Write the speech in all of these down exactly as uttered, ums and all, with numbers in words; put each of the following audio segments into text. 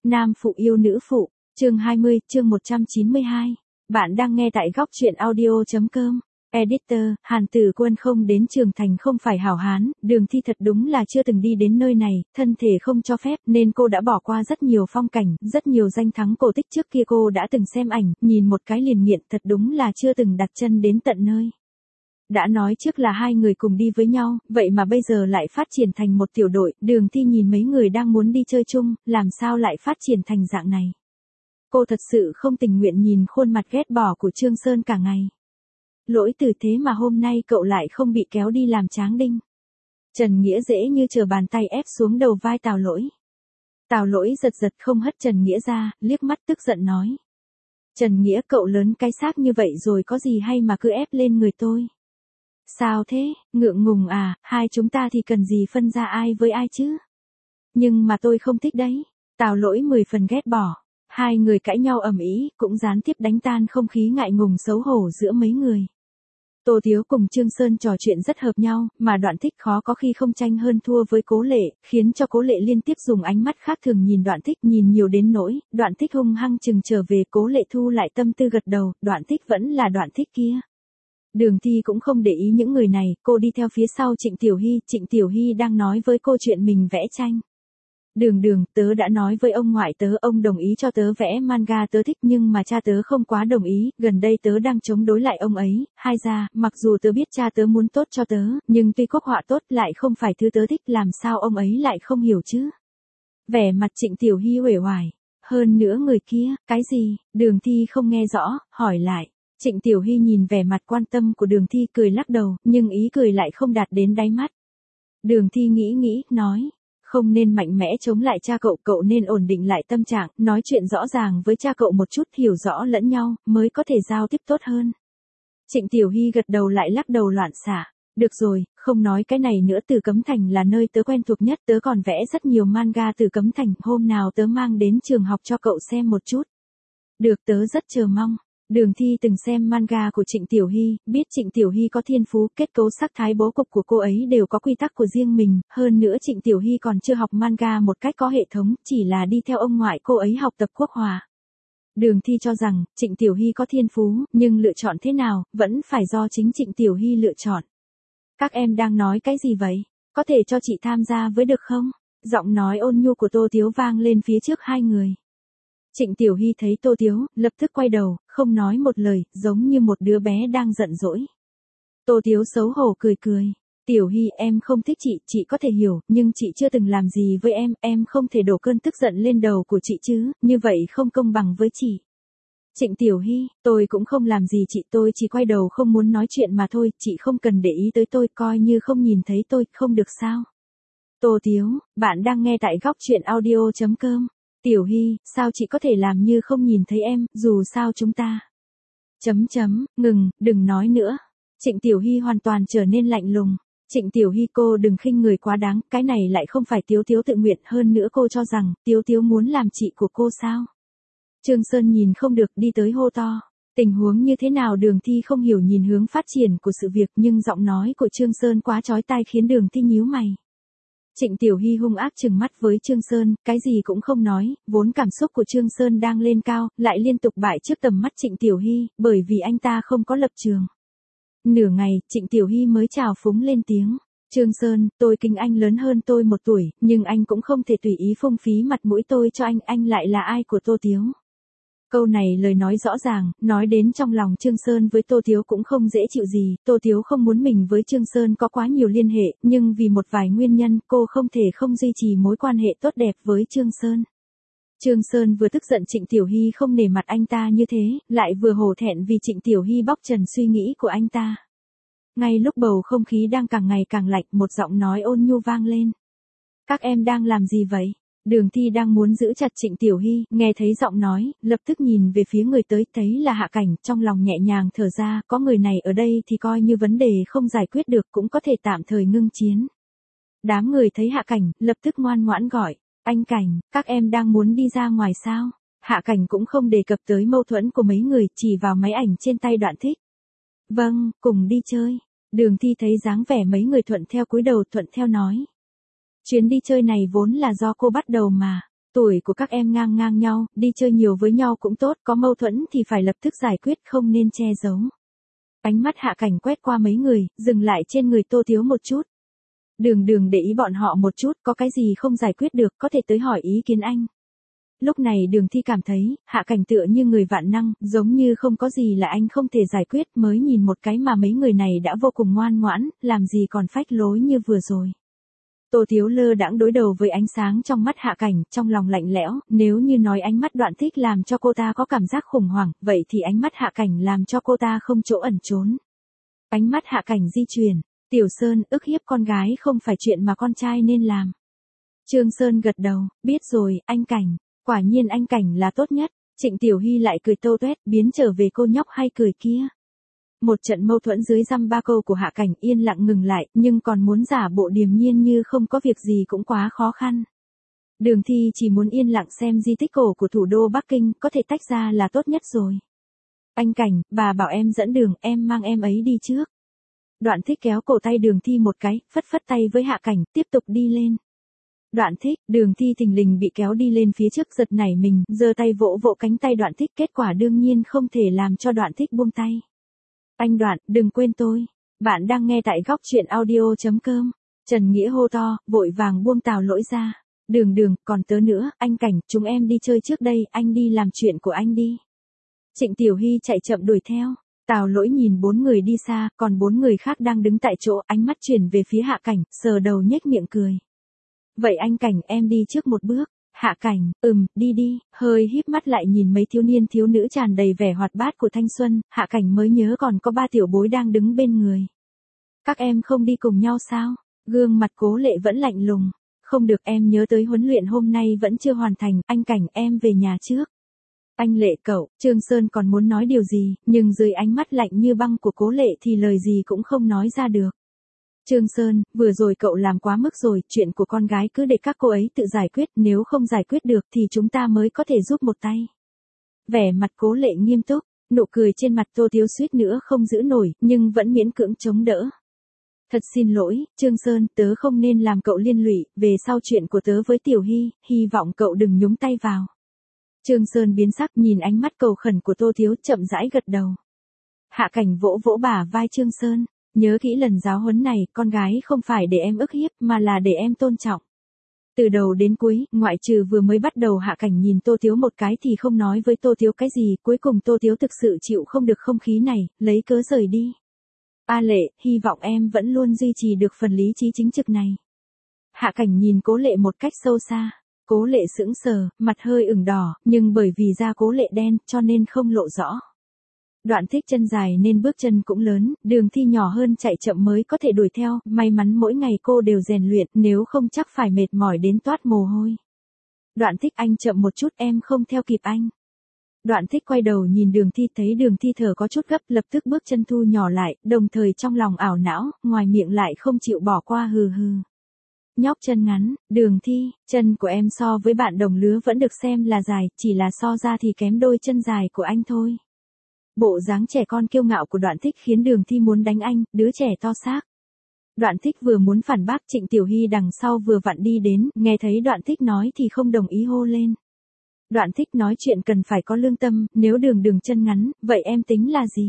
Nam phụ yêu nữ phụ, chương hai mươi, chương một trăm chín mươi hai. Bạn đang nghe tại góc truyện audio.com. Editor, Hàn Tử Quân không đến Trường Thành không phải hảo hán, Đường Thi thật đúng là chưa từng đi đến nơi này, thân thể không cho phép nên cô đã bỏ qua rất nhiều phong cảnh, rất nhiều danh thắng cổ tích trước kia cô đã từng xem ảnh, nhìn một cái liền nghiện, thật đúng là chưa từng đặt chân đến tận nơi. Đã nói trước là hai người cùng đi với nhau, vậy mà bây giờ lại phát triển thành một tiểu đội, Đường Thi nhìn mấy người đang muốn đi chơi chung, làm sao lại phát triển thành dạng này. Cô thật sự không tình nguyện nhìn khuôn mặt ghét bỏ của Trương Sơn cả ngày. Lỗi từ thế mà hôm nay cậu lại không bị kéo đi làm tráng đinh. Trần Nghĩa dễ như chờ bàn tay ép xuống đầu vai Tào Lỗi. Tào Lỗi giật giật không hất Trần Nghĩa ra, liếc mắt tức giận nói. Trần Nghĩa cậu lớn cái xác như vậy rồi có gì hay mà cứ ép lên người tôi. Sao thế, ngượng ngùng à, hai chúng ta thì cần gì phân ra ai với ai chứ. Nhưng mà tôi không thích đấy. Tào Lỗi mười phần ghét bỏ. Hai người cãi nhau ầm ĩ, cũng gián tiếp đánh tan không khí ngại ngùng xấu hổ giữa mấy người. Tô Tiếu cùng Trương Sơn trò chuyện rất hợp nhau, mà Đoạn Thích khó có khi không tranh hơn thua với Cố Lệ, khiến cho Cố Lệ liên tiếp dùng ánh mắt khác thường nhìn Đoạn Thích, nhìn nhiều đến nỗi, Đoạn Thích hung hăng chừng trở về. Cố Lệ thu lại tâm tư gật đầu, Đoạn Thích vẫn là Đoạn Thích kia. Đường Thi cũng không để ý những người này, cô đi theo phía sau Trịnh Tiểu Hy, Trịnh Tiểu Hy đang nói với cô chuyện mình vẽ tranh. Đường đường, tớ đã nói với ông ngoại tớ, ông đồng ý cho tớ vẽ manga tớ thích nhưng mà cha tớ không quá đồng ý, gần đây tớ đang chống đối lại ông ấy, hai ra, mặc dù tớ biết cha tớ muốn tốt cho tớ, nhưng tuy quốc họa tốt lại không phải thứ tớ thích, làm sao ông ấy lại không hiểu chứ. Vẻ mặt Trịnh Tiểu Hy uể oải, hơn nữa người kia, cái gì, Đường Thi không nghe rõ, hỏi lại. Trịnh Tiểu Hy nhìn vẻ mặt quan tâm của Đường Thi cười lắc đầu, nhưng ý cười lại không đạt đến đáy mắt. Đường Thi nghĩ nghĩ, nói. Không nên mạnh mẽ chống lại cha cậu, cậu nên ổn định lại tâm trạng, nói chuyện rõ ràng với cha cậu một chút, hiểu rõ lẫn nhau, mới có thể giao tiếp tốt hơn. Trịnh Tiểu Hy gật đầu lại lắc đầu loạn xạ. Được rồi, không nói cái này nữa, Tử Cấm Thành là nơi tớ quen thuộc nhất, tớ còn vẽ rất nhiều manga Tử Cấm Thành, hôm nào tớ mang đến trường học cho cậu xem một chút. Được, tớ rất chờ mong. Đường Thi từng xem manga của Trịnh Tiểu Hy, biết Trịnh Tiểu Hy có thiên phú, kết cấu sắc thái bố cục của cô ấy đều có quy tắc của riêng mình, hơn nữa Trịnh Tiểu Hy còn chưa học manga một cách có hệ thống, chỉ là đi theo ông ngoại cô ấy học tập quốc hòa. Đường Thi cho rằng, Trịnh Tiểu Hy có thiên phú, nhưng lựa chọn thế nào, vẫn phải do chính Trịnh Tiểu Hy lựa chọn. Các em đang nói cái gì vậy? Có thể cho chị tham gia với được không? Giọng nói ôn nhu của Tô Tiếu vang lên phía trước hai người. Trịnh Tiểu Hy thấy Tô Tiếu, lập tức quay đầu, không nói một lời, giống như một đứa bé đang giận dỗi. Tô Tiếu xấu hổ cười cười. Tiểu Hy, em không thích chị, chị có thể hiểu, nhưng chị chưa từng làm gì với em, em không thể đổ cơn tức giận lên đầu của chị chứ, như vậy không công bằng với chị. Trịnh Tiểu Hy, tôi cũng không làm gì chị, tôi chỉ quay đầu không muốn nói chuyện mà thôi, chị không cần để ý tới tôi, coi như không nhìn thấy tôi, không được sao. Tô Tiếu, bạn đang nghe tại góc truyện audio.com. Tiểu Hy, sao chị có thể làm như không nhìn thấy em, dù sao chúng ta. Chấm chấm, ngừng, đừng nói nữa. Trịnh Tiểu Hy hoàn toàn trở nên lạnh lùng. Trịnh Tiểu Hy, cô đừng khinh người quá đáng, cái này lại không phải Tiếu Tiếu tự nguyện, hơn nữa cô cho rằng, Tiếu Tiếu muốn làm chị của cô sao. Trương Sơn nhìn không được đi tới hô to. Tình huống như thế nào? Đường Thi không hiểu nhìn hướng phát triển của sự việc, nhưng giọng nói của Trương Sơn quá chói tai khiến Đường Thi nhíu mày. Trịnh Tiểu Hy hung ác trừng mắt với Trương Sơn, cái gì cũng không nói, vốn cảm xúc của Trương Sơn đang lên cao, lại liên tục bại trước tầm mắt Trịnh Tiểu Hy, bởi vì anh ta không có lập trường. Nửa ngày, Trịnh Tiểu Hy mới trào phúng lên tiếng. Trương Sơn, tôi kính anh lớn hơn tôi một tuổi, nhưng anh cũng không thể tùy ý phung phí mặt mũi tôi cho anh, anh lại là ai của Tô Tiếu. Câu này lời nói rõ ràng, nói đến trong lòng Trương Sơn với Tô Tiếu cũng không dễ chịu gì, Tô Tiếu không muốn mình với Trương Sơn có quá nhiều liên hệ, nhưng vì một vài nguyên nhân, cô không thể không duy trì mối quan hệ tốt đẹp với Trương Sơn. Trương Sơn vừa tức giận Trịnh Tiểu Hy không nể mặt anh ta như thế, lại vừa hổ thẹn vì Trịnh Tiểu Hy bóc trần suy nghĩ của anh ta. Ngay lúc bầu không khí đang càng ngày càng lạnh, một giọng nói ôn nhu vang lên. Các em đang làm gì vậy? Đường Thi đang muốn giữ chặt Trịnh Tiểu Hy, nghe thấy giọng nói, lập tức nhìn về phía người tới, thấy là Hạ Cảnh, trong lòng nhẹ nhàng thở ra, có người này ở đây thì coi như vấn đề không giải quyết được, cũng có thể tạm thời ngưng chiến. Đám người thấy Hạ Cảnh, lập tức ngoan ngoãn gọi, anh Cảnh, các em đang muốn đi ra ngoài sao? Hạ Cảnh cũng không đề cập tới mâu thuẫn của mấy người, chỉ vào máy ảnh trên tay Đoạn Thích. Vâng, cùng đi chơi. Đường Thi thấy dáng vẻ mấy người thuận theo cúi đầu, thuận theo nói. Chuyến đi chơi này vốn là do cô bắt đầu mà. Tuổi của các em ngang ngang nhau, đi chơi nhiều với nhau cũng tốt, có mâu thuẫn thì phải lập tức giải quyết, không nên che giấu. Ánh mắt Hạ Cảnh quét qua mấy người, dừng lại trên người Tô Thiếu một chút. Đường Đường để ý bọn họ một chút, có cái gì không giải quyết được, có thể tới hỏi ý kiến anh. Lúc này Đường Thi cảm thấy, Hạ Cảnh tựa như người vạn năng, giống như không có gì là anh không thể giải quyết, mới nhìn một cái mà mấy người này đã vô cùng ngoan ngoãn, làm gì còn phách lối như vừa rồi. Tô Thiếu lơ đãng đối đầu với ánh sáng trong mắt Hạ Cảnh, trong lòng lạnh lẽo, nếu như nói ánh mắt Đoạn Thích làm cho cô ta có cảm giác khủng hoảng, vậy thì ánh mắt Hạ Cảnh làm cho cô ta không chỗ ẩn trốn. Ánh mắt Hạ Cảnh di chuyển, Tiểu Sơn, ức hiếp con gái không phải chuyện mà con trai nên làm. Trương Sơn gật đầu, biết rồi, anh Cảnh, quả nhiên anh Cảnh là tốt nhất. Trịnh Tiểu Hy lại cười tô toét, biến trở về cô nhóc hay cười kia. Một trận mâu thuẫn dưới dăm ba câu của Hạ Cảnh yên lặng ngừng lại, nhưng còn muốn giả bộ điềm nhiên như không có việc gì cũng quá khó khăn. Đường Thi chỉ muốn yên lặng xem di tích cổ của thủ đô Bắc Kinh, có thể tách ra là tốt nhất rồi. Anh Cảnh, bà bảo em dẫn đường, em mang em ấy đi trước. Đoạn Thích kéo cổ tay Đường Thi một cái, phất phất tay với Hạ Cảnh, tiếp tục đi lên. Đoạn Thích, Đường Thi thình lình bị kéo đi lên phía trước, giật nảy mình, giơ tay vỗ vỗ cánh tay Đoạn Thích, kết quả đương nhiên không thể làm cho Đoạn Thích buông tay. Anh Đoạn, đừng quên tôi. Bạn đang nghe tại góc truyện audio.com. Trần Nghĩa hô to, vội vàng buông Tào Lỗi ra. Đường Đường, còn tớ nữa, anh Cảnh, chúng em đi chơi trước đây, anh đi làm chuyện của anh đi. Trịnh Tiểu Hy chạy chậm đuổi theo. Tào Lỗi nhìn bốn người đi xa, còn bốn người khác đang đứng tại chỗ, ánh mắt chuyển về phía Hạ Cảnh, sờ đầu nhếch miệng cười. Vậy anh Cảnh, em đi trước một bước. Hạ Cảnh, ừm, đi đi, hơi híp mắt lại nhìn mấy thiếu niên thiếu nữ tràn đầy vẻ hoạt bát của thanh xuân, Hạ Cảnh mới nhớ còn có ba tiểu bối đang đứng bên người. Các em không đi cùng nhau sao? Gương mặt Cố Lệ vẫn lạnh lùng. Không được, em nhớ tới huấn luyện hôm nay vẫn chưa hoàn thành, anh Cảnh em về nhà trước. Anh Lệ cậu, Trương Sơn còn muốn nói điều gì, nhưng dưới ánh mắt lạnh như băng của Cố Lệ thì lời gì cũng không nói ra được. Trương Sơn, vừa rồi cậu làm quá mức rồi, chuyện của con gái cứ để các cô ấy tự giải quyết, nếu không giải quyết được thì chúng ta mới có thể giúp một tay. Vẻ mặt Cố Lệ nghiêm túc, nụ cười trên mặt Tô Thiếu suýt nữa không giữ nổi, nhưng vẫn miễn cưỡng chống đỡ. Thật xin lỗi, Trương Sơn, tớ không nên làm cậu liên lụy, về sau chuyện của tớ với Tiểu Hy, hy vọng cậu đừng nhúng tay vào. Trương Sơn biến sắc nhìn ánh mắt cầu khẩn của Tô Thiếu, chậm rãi gật đầu. Hạ Cảnh vỗ vỗ bả vai Trương Sơn. Nhớ kỹ lần giáo huấn này, con gái không phải để em ức hiếp, mà là để em tôn trọng. Từ đầu đến cuối, ngoại trừ vừa mới bắt đầu Hạ Cảnh nhìn Tô Thiếu một cái thì không nói với Tô Thiếu cái gì, cuối cùng Tô Thiếu thực sự chịu không được không khí này, lấy cớ rời đi. A Lệ, hy vọng em vẫn luôn duy trì được phần lý trí chính trực này. Hạ Cảnh nhìn Cố Lệ một cách sâu xa. Cố Lệ sững sờ, mặt hơi ửng đỏ, nhưng bởi vì da Cố Lệ đen, cho nên không lộ rõ. Đoạn Thích chân dài nên bước chân cũng lớn, Đường Thi nhỏ hơn chạy chậm mới có thể đuổi theo, may mắn mỗi ngày cô đều rèn luyện, nếu không chắc phải mệt mỏi đến toát mồ hôi. Đoạn Thích, anh chậm một chút, em không theo kịp anh. Đoạn Thích quay đầu nhìn Đường Thi, thấy Đường Thi thở có chút gấp, lập tức bước chân thu nhỏ lại, đồng thời trong lòng ảo não, ngoài miệng lại không chịu bỏ qua hừ hừ. Nhóc chân ngắn, Đường Thi, chân của em so với bạn đồng lứa vẫn được xem là dài, chỉ là so ra thì kém đôi chân dài của anh thôi. Bộ dáng trẻ con kiêu ngạo của Đoạn Thích khiến Đường Thi muốn đánh anh, đứa trẻ to xác. Đoạn Thích vừa muốn phản bác, Trịnh Tiểu Hy đằng sau vừa vặn đi đến, nghe thấy Đoạn Thích nói thì không đồng ý hô lên. Đoạn Thích nói chuyện cần phải có lương tâm, nếu Đường Đường chân ngắn, vậy em tính là gì?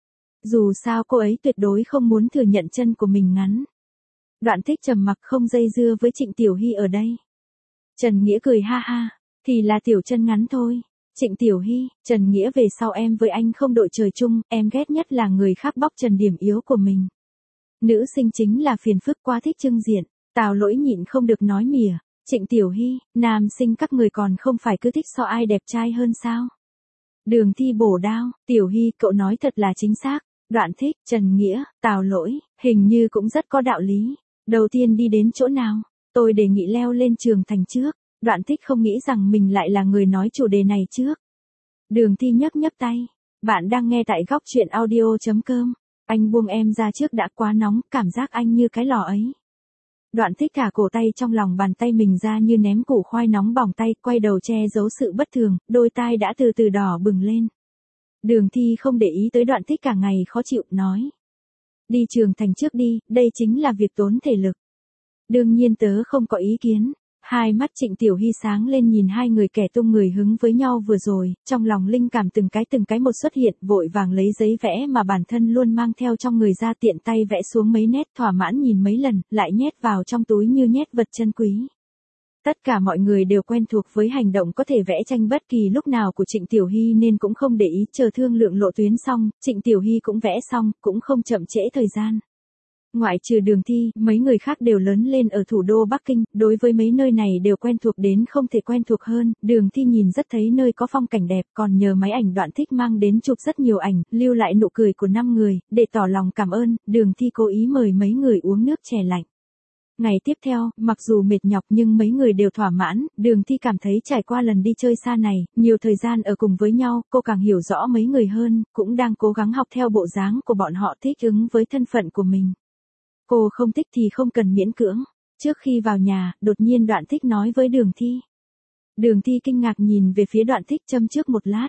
Dù sao cô ấy tuyệt đối không muốn thừa nhận chân của mình ngắn. Đoạn Thích trầm mặc không dây dưa với Trịnh Tiểu Hy ở đây. Trần Nghĩa cười ha ha, thì là tiểu chân ngắn thôi. Trịnh Tiểu Hy, Trần Nghĩa về sau em với anh không đội trời chung, em ghét nhất là người khác bóc trần điểm yếu của mình. Nữ sinh chính là phiền phức, quá thích trưng diện. Tào Lỗi nhịn không được nói mỉa. Trịnh Tiểu Hy, nam sinh các người còn không phải cứ thích so ai đẹp trai hơn sao? Đường Thi bổ đao, Tiểu Hy, cậu nói thật là chính xác. Đoạn Thích, Trần Nghĩa, Tào Lỗi, hình như cũng rất có đạo lý. Đầu tiên đi đến chỗ nào? Tôi đề nghị leo lên Trường Thành trước. Đoạn Thích không nghĩ rằng mình lại là người nói chủ đề này trước. Đường Thi nhấc nhấc tay. Bạn đang nghe tại góc truyện audio.com. Anh buông em ra trước, đã quá nóng, cảm giác anh như cái lò ấy. Đoạn Thích thả cổ tay trong lòng bàn tay mình ra như ném củ khoai nóng bỏng tay, quay đầu che giấu sự bất thường, đôi tai đã từ từ đỏ bừng lên. Đường Thi không để ý tới Đoạn Thích cả ngày khó chịu, nói. Đi Trường Thành trước đi, đây chính là việc tốn thể lực. Đương nhiên tớ không có ý kiến. Hai mắt Trịnh Tiểu Hy sáng lên nhìn hai người kẻ tung người hứng với nhau vừa rồi, trong lòng linh cảm từng cái từng cái một xuất hiện, vội vàng lấy giấy vẽ mà bản thân luôn mang theo trong người ra, tiện tay vẽ xuống mấy nét, thỏa mãn nhìn mấy lần, lại nhét vào trong túi như nhét vật chân quý. Tất cả mọi người đều quen thuộc với hành động có thể vẽ tranh bất kỳ lúc nào của Trịnh Tiểu Hy nên cũng không để ý, chờ thương lượng lộ tuyến xong, Trịnh Tiểu Hy cũng vẽ xong, cũng không chậm trễ thời gian. Ngoại trừ Đường Thi, mấy người khác đều lớn lên ở thủ đô Bắc Kinh, đối với mấy nơi này đều quen thuộc đến không thể quen thuộc hơn. Đường Thi nhìn rất thấy nơi có phong cảnh đẹp, còn nhờ máy ảnh Đoạn Thích mang đến chụp rất nhiều ảnh, lưu lại nụ cười của năm người, để tỏ lòng cảm ơn, Đường Thi cố ý mời mấy người uống nước chè lạnh. Ngày tiếp theo, mặc dù mệt nhọc nhưng mấy người đều thỏa mãn, Đường Thi cảm thấy trải qua lần đi chơi xa này, nhiều thời gian ở cùng với nhau, cô càng hiểu rõ mấy người hơn, cũng đang cố gắng học theo bộ dáng của bọn họ, thích ứng với thân phận của mình. Cô không thích thì không cần miễn cưỡng. Trước khi vào nhà, đột nhiên Đoạn Thích nói với Đường Thi. Đường Thi kinh ngạc nhìn về phía Đoạn Thích châm trước một lát.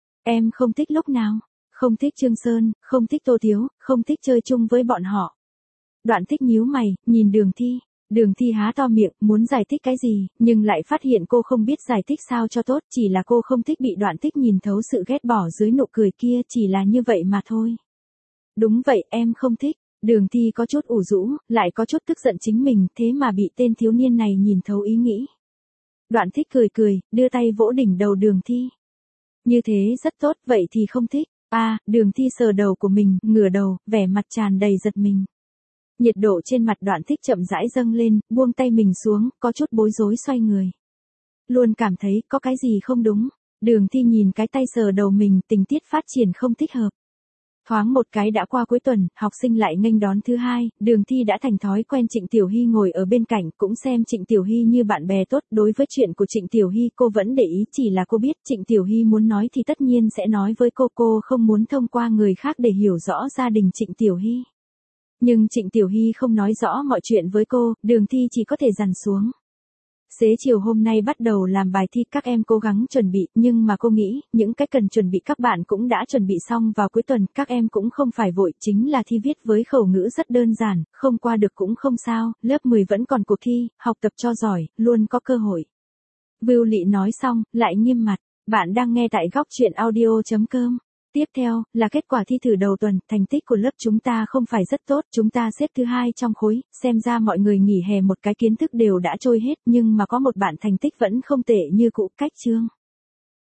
Em không thích lúc nào? Không thích Trương Sơn, không thích Tô Thiếu, không thích chơi chung với bọn họ. Đoạn Thích nhíu mày, nhìn Đường Thi. Đường Thi há to miệng, muốn giải thích cái gì, nhưng lại phát hiện cô không biết giải thích sao cho tốt, chỉ là cô không thích bị Đoạn Thích nhìn thấu sự ghét bỏ dưới nụ cười kia, chỉ là như vậy mà thôi. Đúng vậy, em không thích. Đường Thi có chút ủ rũ, lại có chút tức giận chính mình, thế mà bị tên thiếu niên này nhìn thấu ý nghĩ. Đoạn Thích cười cười, đưa tay vỗ đỉnh đầu Đường Thi. Như thế rất tốt, vậy thì không thích. A, à, Đường Thi sờ đầu của mình, ngửa đầu, vẻ mặt tràn đầy giật mình. Nhiệt độ trên mặt Đoạn Thích chậm rãi dâng lên, buông tay mình xuống, có chút bối rối xoay người. Luôn cảm thấy có cái gì không đúng. Đường Thi nhìn cái tay sờ đầu mình, tình tiết phát triển không thích hợp. Thoáng một cái đã qua cuối tuần, học sinh lại nghênh đón thứ hai, Đường Thi đã thành thói quen Trịnh Tiểu Hy ngồi ở bên cạnh, cũng xem Trịnh Tiểu Hy như bạn bè tốt. Đối với chuyện của Trịnh Tiểu Hy cô vẫn để ý, chỉ là cô biết Trịnh Tiểu Hy muốn nói thì tất nhiên sẽ nói với cô, cô không muốn thông qua người khác để hiểu rõ gia đình Trịnh Tiểu Hy. Nhưng Trịnh Tiểu Hy không nói rõ mọi chuyện với cô, Đường Thi chỉ có thể dằn xuống. Xế chiều hôm nay bắt đầu làm bài thi, các em cố gắng chuẩn bị, nhưng mà cô nghĩ, những cái cần chuẩn bị các bạn cũng đã chuẩn bị xong vào cuối tuần, các em cũng không phải vội, chính là thi viết với khẩu ngữ rất đơn giản, không qua được cũng không sao, lớp mười vẫn còn cuộc thi, học tập cho giỏi, luôn có cơ hội. Vưu Lị nói xong, lại nghiêm mặt, bạn đang nghe tại góc truyện audio chấm com. Tiếp theo, là kết quả thi thử đầu tuần, thành tích của lớp chúng ta không phải rất tốt, chúng ta xếp thứ hai trong khối, xem ra mọi người nghỉ hè một cái kiến thức đều đã trôi hết, nhưng mà có một bạn thành tích vẫn không tệ như cũ, Cách Trương.